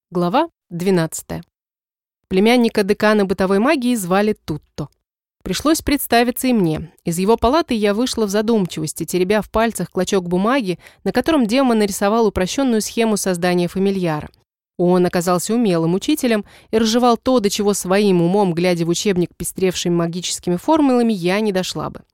Глава 12. Племянника декана бытовой магии звали Тутто. Пришлось представиться и мне. Из его палаты я вышла в задумчивости, теребя в пальцах клочок бумаги, на котором демон нарисовал упрощенную схему создания фамильяра. Он оказался умелым учителем и разжевал то, до чего своим умом, глядя в учебник, пестревший магическими формулами, я не дошла бы.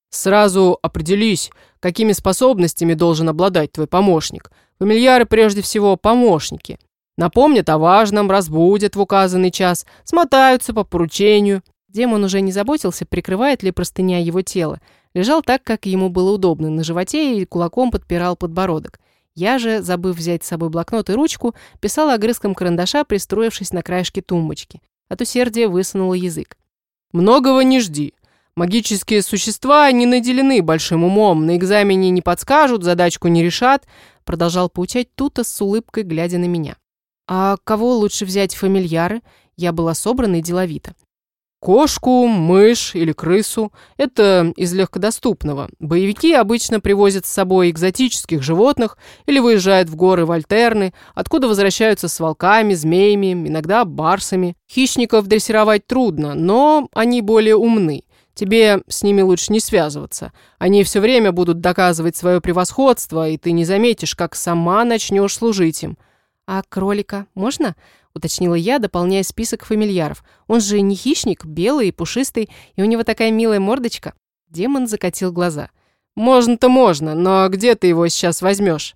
Сразу определись, какими способностями должен обладать твой помощник. Фамильяры прежде всего помощники. Напомнят о важном, разбудят в указанный час, смотаются по поручению. Демон уже не заботился, прикрывает ли простыня его тело. Лежал так, как ему было удобно, на животе и кулаком подпирал подбородок. Я же, забыв взять с собой блокнот и ручку, писала огрызком карандаша, пристроившись на краешке тумбочки. От усердия высунула язык. Многого не жди. Магические существа не наделены большим умом, на экзамене не подскажут, задачку не решат, продолжал поучать Тута с улыбкой, глядя на меня. А кого лучше взять фамильяры? Я была собрана и деловита. Кошку, мышь или крысу – это из легкодоступного. Боевики обычно привозят с собой экзотических животных или выезжают в горы вольтерны, откуда возвращаются с волками, змеями, иногда барсами. Хищников дрессировать трудно, но они более умны. Тебе с ними лучше не связываться. Они все время будут доказывать свое превосходство, и ты не заметишь, как сама начнешь служить им. «А кролика можно?» — уточнила я, дополняя список фамильяров. «Он же не хищник, белый и пушистый, и у него такая милая мордочка». Демон закатил глаза. «Можно-то можно, но где ты его сейчас возьмешь?»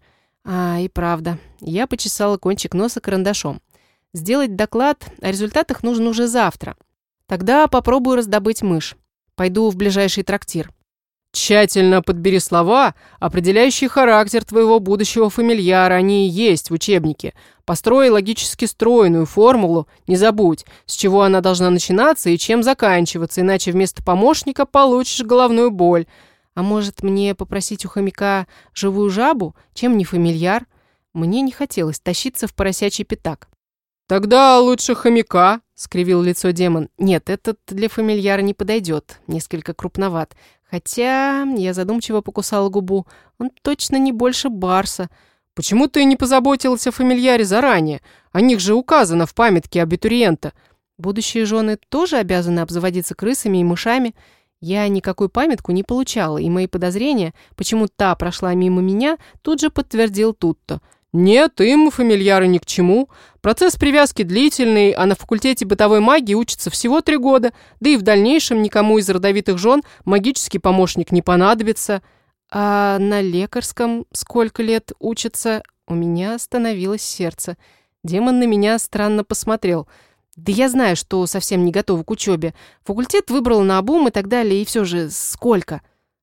И правда. Я почесала кончик носа карандашом. Сделать доклад о результатах нужно уже завтра. Тогда попробую раздобыть мышь. Пойду в ближайший трактир. Тщательно подбери слова, определяющие характер твоего будущего фамильяра, они и есть в учебнике. Построй логически стройную формулу, не забудь, с чего она должна начинаться и чем заканчиваться, иначе вместо помощника получишь головную боль. А может, мне попросить у хомяка живую жабу, чем не фамильяр? Мне не хотелось тащиться в поросячий пятак. «Тогда лучше хомяка», — скривил лицо демон. «Нет, этот для фамильяра не подойдет, несколько крупноват. Хотя...» — я задумчиво покусала губу. «Он точно не больше барса. Почему ты не позаботился о фамильяре заранее? О них же указано в памятке абитуриента. Будущие жены тоже обязаны обзаводиться крысами и мышами. Я никакую памятку не получала, и мои подозрения, почему та прошла мимо меня, тут же подтвердил Тутто. Нет, им фамильяры ни к чему. Процесс привязки длительный, а на факультете бытовой магии учатся всего 3 года, да и в дальнейшем никому из родовитых жен магический помощник не понадобится. А на лекарском сколько лет учатся? У меня остановилось сердце. Демон на меня странно посмотрел. Да я знаю, что совсем не готова к учебе. Факультет выбрала наобум и так далее, и все же сколько?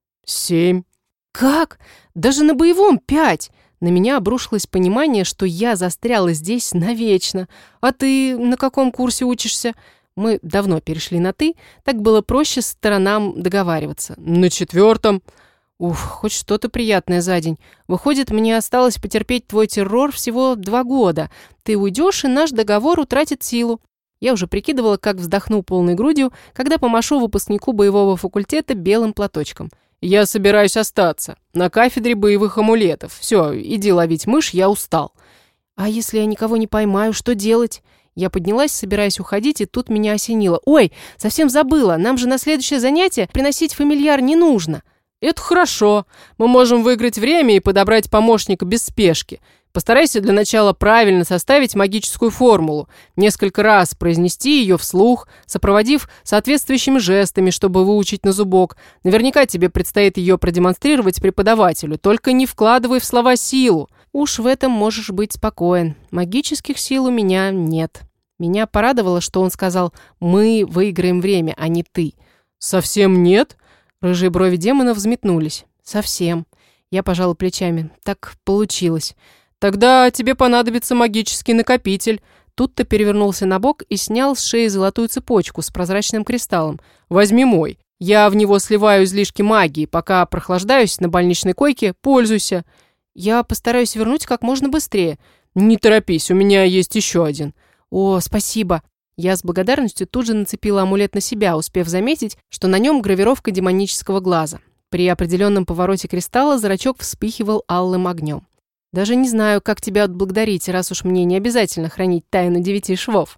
7. Как? Даже на боевом 5. На меня обрушилось понимание, что я застряла здесь навечно. А ты на каком курсе учишься? Мы давно перешли на «ты», так было проще с сторонам договариваться. На 4. Уф, хоть что-то приятное за день. Выходит, мне осталось потерпеть твой террор всего 2 года. Ты уйдешь, и наш договор утратит силу. Я уже прикидывала, как вздохну полной грудью, когда помашу выпускнику боевого факультета белым платочком. «Я собираюсь остаться. На кафедре боевых амулетов. Все, иди ловить мышь, я устал». «А если я никого не поймаю, что делать?» Я поднялась, собираясь уходить, и тут меня осенило. «Ой, совсем забыла. Нам же на следующее занятие приносить фамильяр не нужно». «Это хорошо. Мы можем выиграть время и подобрать помощника без спешки. Постарайся для начала правильно составить магическую формулу, несколько раз произнести ее вслух, сопроводив соответствующими жестами, чтобы выучить на зубок. Наверняка тебе предстоит ее продемонстрировать преподавателю, только не вкладывай в слова силу. Уж в этом можешь быть спокоен. Магических сил у меня нет». Меня порадовало, что он сказал «мы выиграем время, а не ты». «Совсем нет?» Рыжие брови демона взметнулись. «Совсем». Я пожала плечами. «Так получилось». «Тогда тебе понадобится магический накопитель». Тут-то перевернулся на бок и снял с шеи золотую цепочку с прозрачным кристаллом. «Возьми мой. Я в него сливаю излишки магии. Пока прохлаждаюсь на больничной койке, пользуйся». «Я постараюсь вернуть как можно быстрее». «Не торопись, у меня есть еще один». «О, спасибо». Я с благодарностью тут же нацепила амулет на себя, успев заметить, что на нем гравировка демонического глаза. При определенном повороте кристалла зрачок вспыхивал алым огнем. Даже не знаю, как тебя отблагодарить, раз уж мне не обязательно хранить тайну 9 швов.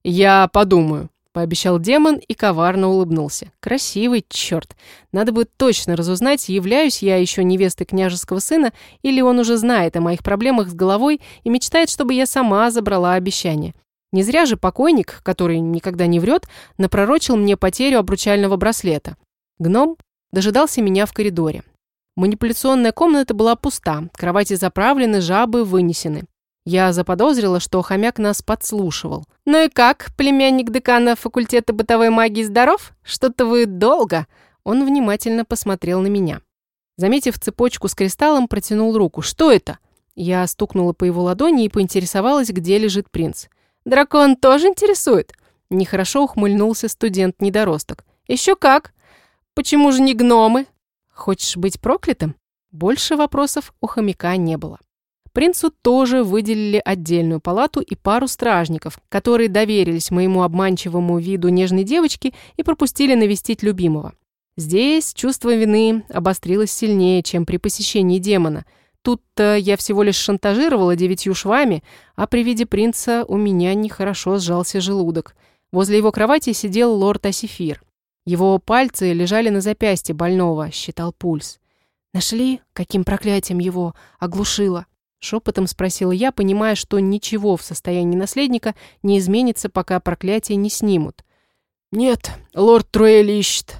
Я подумаю, Пообещал демон и коварно улыбнулся. Красивый черт. Надо бы точно разузнать, являюсь я еще невестой княжеского сына, или он уже знает о моих проблемах с головой и мечтает, чтобы я сама забрала обещание. Не зря же покойник, который никогда не врет, напророчил мне потерю обручального браслета. Гном дожидался меня в коридоре. Манипуляционная комната была пуста, кровати заправлены, жабы вынесены. Я заподозрила, что хомяк нас подслушивал. «Ну и как, племянник декана факультета бытовой магии здоров? Что-то вы долго!» Он внимательно посмотрел на меня. Заметив цепочку с кристаллом, протянул руку. «Что это?» Я стукнула по его ладони и поинтересовалась, где лежит принц. «Дракон тоже интересует?» Нехорошо ухмыльнулся студент-недоросток. «Еще как! Почему же не гномы? Хочешь быть проклятым?» Больше вопросов у хомяка не было. Принцу тоже выделили отдельную палату и пару стражников, которые доверились моему обманчивому виду нежной девочки и пропустили навестить любимого. Здесь чувство вины обострилось сильнее, чем при посещении демона. Тут-то я всего лишь шантажировала 9 швами, а при виде принца у меня нехорошо сжался желудок. Возле его кровати сидел лорд Асифир. Его пальцы лежали на запястье больного, считал пульс. «Нашли, каким проклятием его оглушило?» Шепотом спросила я, понимая, что ничего в состоянии наследника не изменится, пока проклятие не снимут. «Нет, лорд Труэль ищет».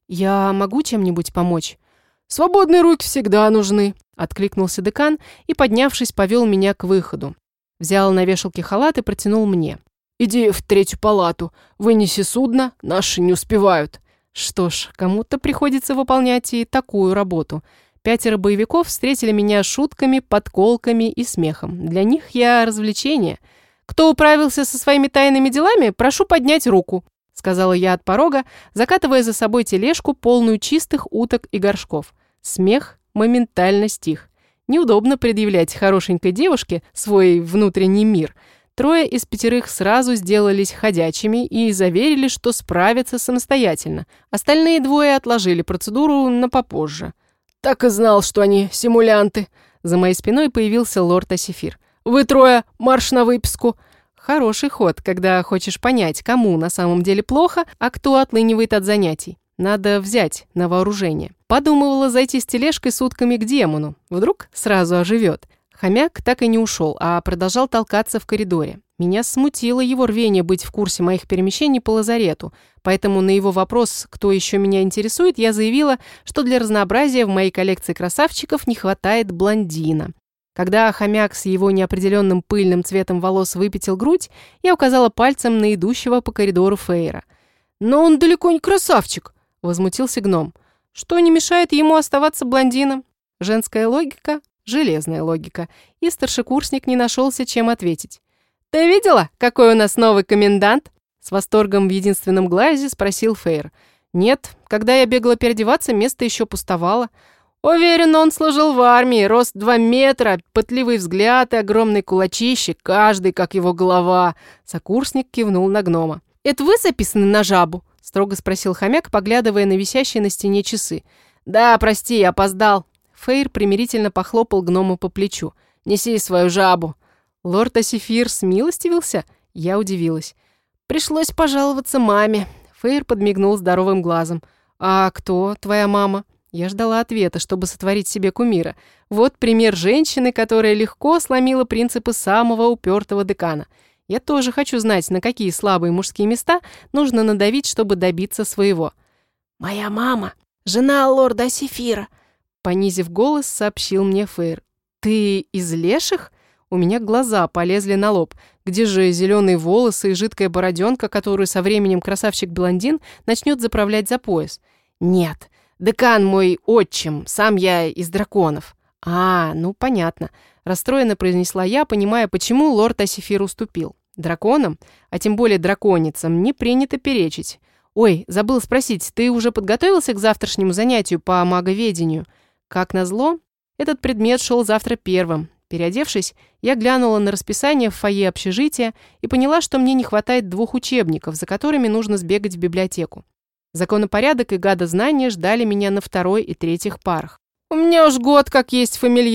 «Я могу чем-нибудь помочь?» «Свободные руки всегда нужны», — откликнулся декан и, поднявшись, повел меня к выходу. Взял на вешалке халат и протянул мне. «Иди в 3-ю палату, вынеси судно, наши не успевают». Что ж, кому-то приходится выполнять и такую работу. 5 боевиков встретили меня шутками, подколками и смехом. Для них я развлечение. «Кто управился со своими тайными делами, прошу поднять руку», — сказала я от порога, закатывая за собой тележку, полную чистых уток и горшков. Смех моментально стих. Неудобно предъявлять хорошенькой девушке свой внутренний мир. 3 из 5 сразу сделались ходячими и заверили, что справятся самостоятельно. Остальные 2 отложили процедуру на попозже. «Так и знал, что они симулянты». За моей спиной появился лорд Асифир. «Вы 3, марш на выписку». Хороший ход, когда хочешь понять, кому на самом деле плохо, а кто отлынивает от занятий. Надо взять на вооружение. Подумывала зайти с тележкой с утками к демону. Вдруг сразу оживет. Хомяк так и не ушел, а продолжал толкаться в коридоре. Меня смутило его рвение быть в курсе моих перемещений по лазарету, поэтому на его вопрос, кто еще меня интересует, я заявила, что для разнообразия в моей коллекции красавчиков не хватает блондина. Когда хомяк с его неопределенным пыльным цветом волос выпятил грудь, я указала пальцем на идущего по коридору Фейра. «Но он далеко не красавчик», — возмутился гном. «Что не мешает ему оставаться блондином?» Женская логика — железная логика, и старшекурсник не нашелся, чем ответить. «Ты видела, какой у нас новый комендант?» С восторгом в единственном глазе спросил Фейр. «Нет, когда я бегала переодеваться, место еще пустовало». «Уверен, он служил в армии, рост 2 метра, пытливый взгляд и огромные кулачищи, каждый как его голова». Сокурсник кивнул на гнома. «Это вы записаны на жабу?» — строго спросил хомяк, поглядывая на висящие на стене часы. «Да, прости, я опоздал». Фейр примирительно похлопал гнома по плечу. «Неси свою жабу». Лорд Асифир смилостивился? Я удивилась. «Пришлось пожаловаться маме». Фейр подмигнул здоровым глазом. «А кто твоя мама?» Я ждала ответа, чтобы сотворить себе кумира. Вот пример женщины, которая легко сломила принципы самого упертого декана. Я тоже хочу знать, на какие слабые мужские места нужно надавить, чтобы добиться своего. «Моя мама, жена лорда Асифира», — понизив голос, сообщил мне Фейр. «Ты из леших?» У меня глаза полезли на лоб. Где же зеленые волосы и жидкая бороденка, которую со временем красавчик-блондин начнет заправлять за пояс? «Нет, декан мой отчим, сам я из драконов». «А, ну понятно», — расстроенно произнесла я, понимая, почему лорд Асифир уступил. Драконам, а тем более драконицам, не принято перечить. «Ой, забыл спросить, ты уже подготовился к завтрашнему занятию по маговедению?» Как назло, этот предмет шел завтра первым. Переодевшись, я глянула на расписание в фойе общежития и поняла, что мне не хватает 2 учебников, за которыми нужно сбегать в библиотеку. Законопорядок и гадознания ждали меня на 2-й и 3-х парах. «У меня уж год как есть фамильяр»,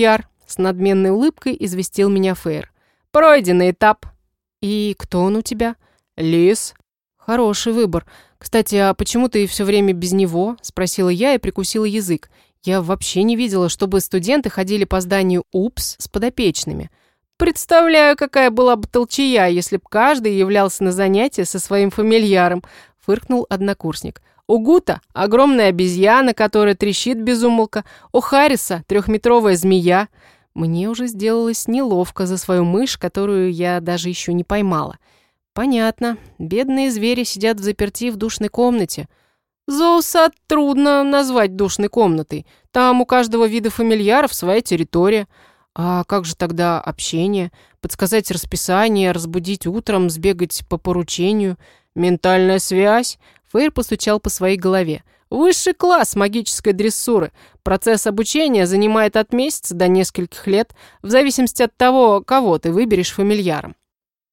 С надменной улыбкой известил меня Фейр. «Пройденный этап». «И кто он у тебя?» «Лис». «Хороший выбор. Кстати, а почему ты все время без него?» – спросила я и прикусила язык. Я вообще не видела, чтобы студенты ходили по зданию УПС с подопечными. «Представляю, какая была бы толчая, если б каждый являлся на занятия со своим фамильяром», – фыркнул однокурсник. «У Гута огромная обезьяна, которая трещит без умолка. У Харриса 3-метровая змея». Мне уже сделалось неловко за свою мышь, которую я даже еще не поймала. «Понятно. Бедные звери сидят взаперти в душной комнате». «Зоосад трудно назвать душной комнатой. Там у каждого вида фамильяров своя территория». «А как же тогда общение? Подсказать расписание, разбудить утром, сбегать по поручению?» «Ментальная связь?» Фейр постучал по своей голове. «Высший класс магической дрессуры. Процесс обучения занимает от месяца до нескольких лет, в зависимости от того, кого ты выберешь фамильяром».